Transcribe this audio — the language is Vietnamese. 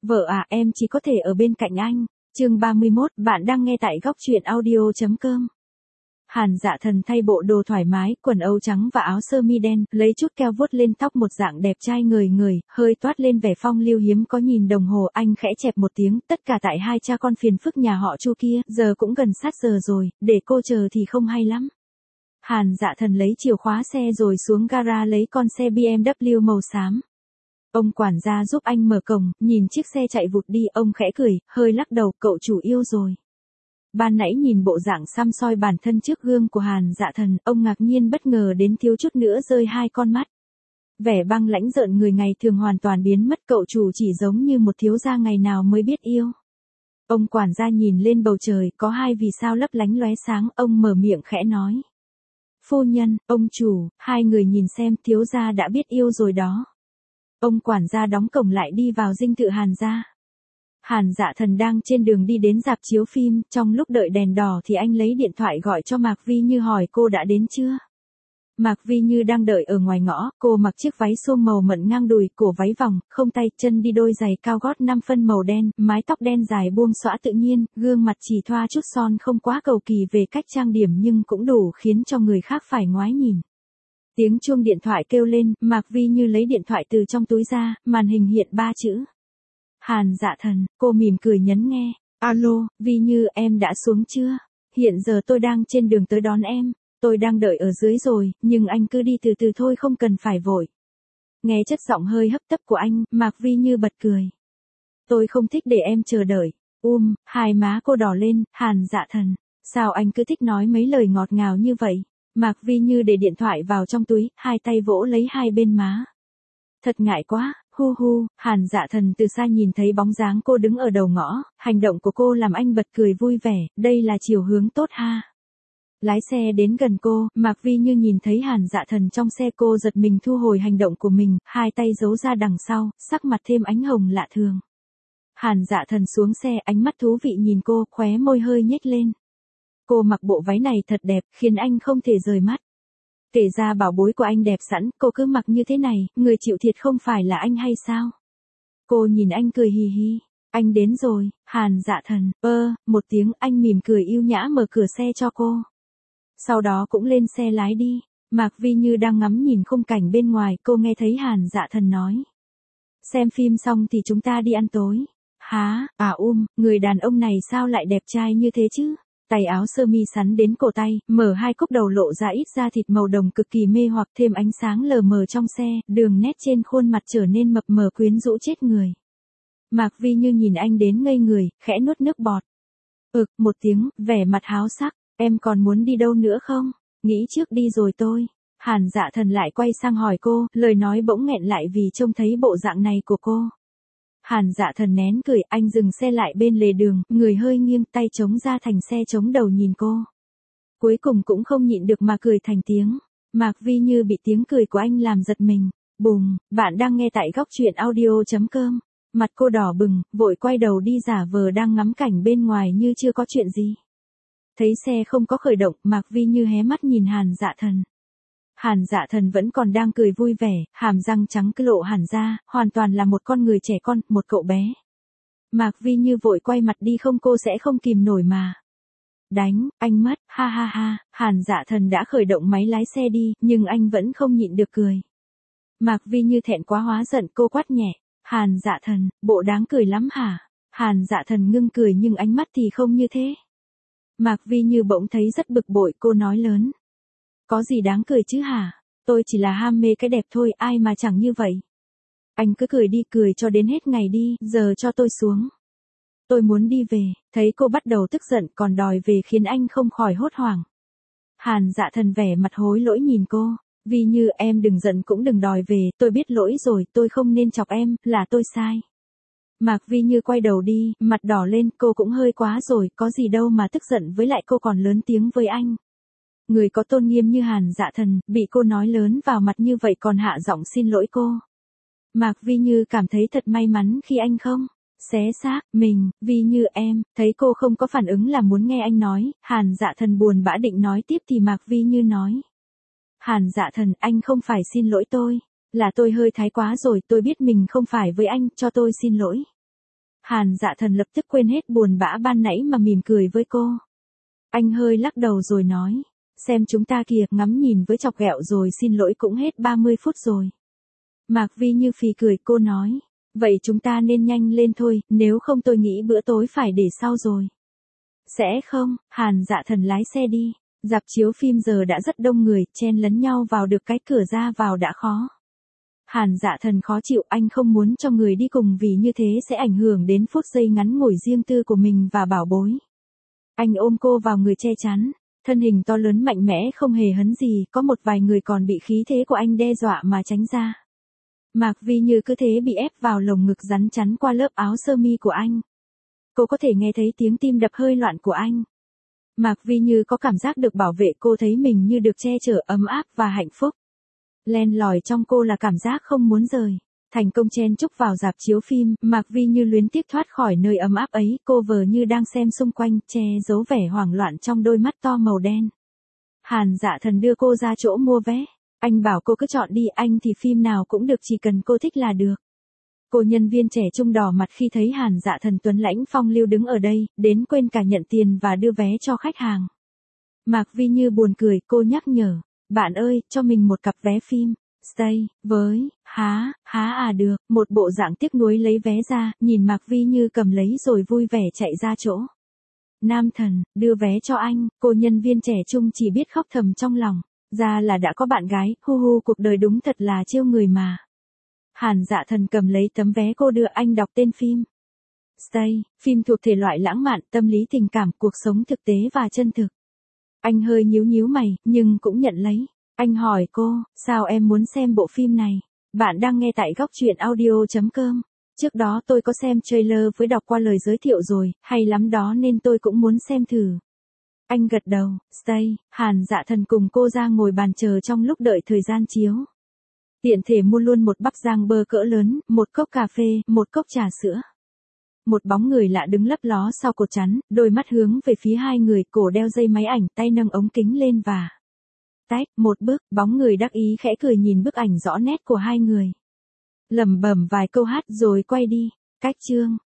Vợ à, em chỉ có thể ở bên cạnh anh. Chương 31, bạn đang nghe tại góc truyện audio.com. Hàn Dạ Thần thay bộ đồ thoải mái, quần âu trắng và áo sơ mi đen, lấy chút keo vuốt lên tóc một dạng đẹp trai người, hơi toát lên vẻ phong lưu hiếm có. Nhìn đồng hồ, anh khẽ chẹp một tiếng, tất cả tại hai cha con phiền phức nhà họ Chu kia, giờ cũng gần sát giờ rồi, để cô chờ thì không hay lắm. Hàn Dạ Thần lấy chìa khóa xe rồi xuống gara lấy con xe BMW màu xám. Ông quản gia giúp anh mở cổng, nhìn chiếc xe chạy vụt đi, ông khẽ cười, hơi lắc đầu, cậu chủ yêu rồi. Ban nãy nhìn bộ dạng xăm soi bản thân trước gương của Hàn Dạ Thần, ông ngạc nhiên bất ngờ đến thiếu chút nữa rơi hai con mắt. Vẻ băng lãnh rợn người ngày thường hoàn toàn biến mất, cậu chủ chỉ giống như một thiếu gia ngày nào mới biết yêu. Ông quản gia nhìn lên bầu trời, có hai vì sao lấp lánh lóe sáng, ông mở miệng khẽ nói. Phu nhân, ông chủ, hai người nhìn xem, thiếu gia đã biết yêu rồi đó. Ông quản gia đóng cổng lại đi vào dinh thự Hàn gia. Hàn Dạ Thần đang trên đường đi đến rạp chiếu phim, trong lúc đợi đèn đỏ thì anh lấy điện thoại gọi cho Mạc Vi Như hỏi cô đã đến chưa. Mạc Vi Như đang đợi ở ngoài ngõ, cô mặc chiếc váy xôm màu mận ngang đùi, cổ váy vòng, không tay, chân đi đôi giày cao gót 5 phân màu đen, mái tóc đen dài buông xõa tự nhiên, gương mặt chỉ thoa chút son không quá cầu kỳ về cách trang điểm nhưng cũng đủ khiến cho người khác phải ngoái nhìn. Tiếng chuông điện thoại kêu lên, Mạc Vi Như lấy điện thoại từ trong túi ra, màn hình hiện 3 chữ. Hàn Dạ Thần, cô mỉm cười nhấn nghe. Alo, Vi Như, em đã xuống chưa? Hiện giờ tôi đang trên đường tới đón em. Tôi đang đợi ở dưới rồi, nhưng anh cứ đi từ từ thôi, không cần phải vội. Nghe chất giọng hơi hấp tấp của anh, Mạc Vi Như bật cười. Tôi không thích để em chờ đợi. Hai má cô đỏ lên, Hàn Dạ Thần. Sao anh cứ thích nói mấy lời ngọt ngào như vậy? Mạc Vi Như để điện thoại vào trong túi, hai tay vỗ lấy hai bên má. Thật ngại quá, Hàn Dạ Thần từ xa nhìn thấy bóng dáng cô đứng ở đầu ngõ, hành động của cô làm anh bật cười vui vẻ, đây là chiều hướng tốt ha. Lái xe đến gần cô, Mạc Vi Như nhìn thấy Hàn Dạ Thần trong xe, cô giật mình thu hồi hành động của mình, hai tay giấu ra đằng sau, sắc mặt thêm ánh hồng lạ thường. Hàn Dạ Thần xuống xe, ánh mắt thú vị nhìn cô, khóe môi hơi nhếch lên. Cô mặc bộ váy này thật đẹp, khiến anh không thể rời mắt. Kể ra bảo bối của anh đẹp sẵn, cô cứ mặc như thế này, người chịu thiệt không phải là anh hay sao? Cô nhìn anh cười hì hì. Anh đến rồi, Hàn Dạ Thần, một tiếng, anh mỉm cười yêu nhã mở cửa xe cho cô. Sau đó cũng lên xe lái đi. Mạc Vi Như đang ngắm nhìn khung cảnh bên ngoài, cô nghe thấy Hàn Dạ Thần nói. Xem phim xong thì chúng ta đi ăn tối. Hả, người đàn ông này sao lại đẹp trai như thế chứ? Tay áo sơ mi sắn đến cổ tay, mở hai cúc đầu lộ ra ít da thịt màu đồng cực kỳ mê hoặc, thêm ánh sáng lờ mờ trong xe, đường nét trên khuôn mặt trở nên mập mờ quyến rũ chết người. Mạc Vi Như nhìn anh đến ngây người, khẽ nuốt nước bọt. Một tiếng, vẻ mặt háo sắc, em còn muốn đi đâu nữa không? Nghĩ trước đi rồi tôi. Hàn Dạ Thần lại quay sang hỏi cô, lời nói bỗng nghẹn lại vì trông thấy bộ dạng này của cô. Hàn Dạ Thần nén cười, anh dừng xe lại bên lề đường, người hơi nghiêng, tay chống ra thành xe chống đầu nhìn cô. Cuối cùng cũng không nhịn được mà cười thành tiếng. Mạc Vi Như bị tiếng cười của anh làm giật mình. Bùng, bạn đang nghe tại góc truyện audio.com. Mặt cô đỏ bừng, vội quay đầu đi giả vờ đang ngắm cảnh bên ngoài như chưa có chuyện gì. Thấy xe không có khởi động, Mạc Vi Như hé mắt nhìn Hàn Dạ Thần. Hàn Dạ Thần vẫn còn đang cười vui vẻ, hàm răng trắng cứ lộ hẳn ra, hoàn toàn là một con người trẻ con, một cậu bé. Mạc Vi Như vội quay mặt đi, không, cô sẽ không kìm nổi mà. Đánh, anh mất, ha, Hàn Dạ Thần đã khởi động máy lái xe đi, nhưng anh vẫn không nhịn được cười. Mạc Vi Như thẹn quá hóa giận, cô quát nhẹ. Hàn Dạ Thần, bộ đáng cười lắm hả? Hàn Dạ Thần ngưng cười nhưng ánh mắt thì không như thế. Mạc Vi Như bỗng thấy rất bực bội, cô nói lớn. Có gì đáng cười chứ hả? Tôi chỉ là ham mê cái đẹp thôi, ai mà chẳng như vậy. Anh cứ cười đi, cười cho đến hết ngày đi, giờ cho tôi xuống. Tôi muốn đi về, thấy cô bắt đầu tức giận còn đòi về khiến anh không khỏi hốt hoảng. Hàn Dạ Thần vẻ mặt hối lỗi nhìn cô. Vi Như, em đừng giận cũng đừng đòi về, tôi biết lỗi rồi, tôi không nên chọc em, là tôi sai. Mạc Vi Như quay đầu đi, mặt đỏ lên, cô cũng hơi quá rồi, có gì đâu mà tức giận, với lại cô còn lớn tiếng với anh. Người có tôn nghiêm như Hàn Dạ Thần, bị cô nói lớn vào mặt như vậy còn hạ giọng xin lỗi cô. Mạc Vi Như cảm thấy thật may mắn khi anh không xé xác mình. Vi Như em, thấy cô không có phản ứng là muốn nghe anh nói, Hàn Dạ Thần buồn bã định nói tiếp thì Mạc Vi Như nói. Hàn Dạ Thần, anh không phải xin lỗi tôi, là tôi hơi thái quá rồi, tôi biết mình không phải với anh, cho tôi xin lỗi. Hàn Dạ Thần lập tức quên hết buồn bã ban nãy mà mỉm cười với cô. Anh hơi lắc đầu rồi nói, xem chúng ta kìa, ngắm nhìn với chọc ghẹo rồi, xin lỗi cũng hết 30 phút rồi. Mạc Vi Như phì cười, cô nói, vậy chúng ta nên nhanh lên thôi, nếu không tôi nghĩ bữa tối phải để sau rồi. Sẽ không, Hàn Dạ Thần lái xe đi. Rạp chiếu phim giờ đã rất đông người, chen lấn nhau vào được cái cửa ra vào đã khó. Hàn Dạ Thần khó chịu, anh không muốn cho người đi cùng vì như thế sẽ ảnh hưởng đến phút giây ngắn ngủi riêng tư của mình và bảo bối. Anh ôm cô vào người che chắn, thân hình to lớn mạnh mẽ không hề hấn gì, có một vài người còn bị khí thế của anh đe dọa mà tránh ra. Mạc Vi Như cứ thế bị ép vào lồng ngực rắn chắn qua lớp áo sơ mi của anh. Cô có thể nghe thấy tiếng tim đập hơi loạn của anh. Mạc Vi Như có cảm giác được bảo vệ, cô thấy mình như được che chở, ấm áp và hạnh phúc. Len lỏi trong cô là cảm giác không muốn rời. Thành công chen chúc vào rạp chiếu phim, Mạc Vi Như luyến tiếc thoát khỏi nơi ấm áp ấy, cô vờ như đang xem xung quanh, che giấu vẻ hoảng loạn trong đôi mắt to màu đen. Hàn Dạ Thần đưa cô ra chỗ mua vé. Anh bảo cô cứ chọn đi, anh thì phim nào cũng được, chỉ cần cô thích là được. Cô nhân viên trẻ trung đỏ mặt khi thấy Hàn Dạ Thần tuấn lãnh phong lưu đứng ở đây, đến quên cả nhận tiền và đưa vé cho khách hàng. Mạc Vi Như buồn cười, cô nhắc nhở, bạn ơi, cho mình một cặp vé phim. Stay, với, há được, một bộ dạng tiếc nuối lấy vé ra, nhìn Mạc Vi Như cầm lấy rồi vui vẻ chạy ra chỗ. Nam Thần, đưa vé cho anh, cô nhân viên trẻ trung chỉ biết khóc thầm trong lòng, ra là đã có bạn gái, hu cuộc đời đúng thật là trêu người mà. Hàn Dạ Thần cầm lấy tấm vé cô đưa, anh đọc tên phim. Stay, phim thuộc thể loại lãng mạn, tâm lý tình cảm, cuộc sống thực tế và chân thực. Anh hơi nhíu mày, nhưng cũng nhận lấy. Anh hỏi cô, sao em muốn xem bộ phim này? Bạn đang nghe tại góc truyện audio.com. Trước đó tôi có xem trailer với đọc qua lời giới thiệu rồi, hay lắm đó nên tôi cũng muốn xem thử. Anh gật đầu, Stay, Hàn Dạ Thần cùng cô ra ngồi bàn chờ trong lúc đợi thời gian chiếu. Tiện thể mua luôn một bắp rang bơ cỡ lớn, một cốc cà phê, một cốc trà sữa. Một bóng người lạ đứng lấp ló sau cột chắn, đôi mắt hướng về phía hai người, cổ đeo dây máy ảnh, tay nâng ống kính lên và tách, một bước, bóng người đắc ý khẽ cười nhìn bức ảnh rõ nét của hai người. Lẩm bẩm vài câu hát rồi quay đi. Cách chương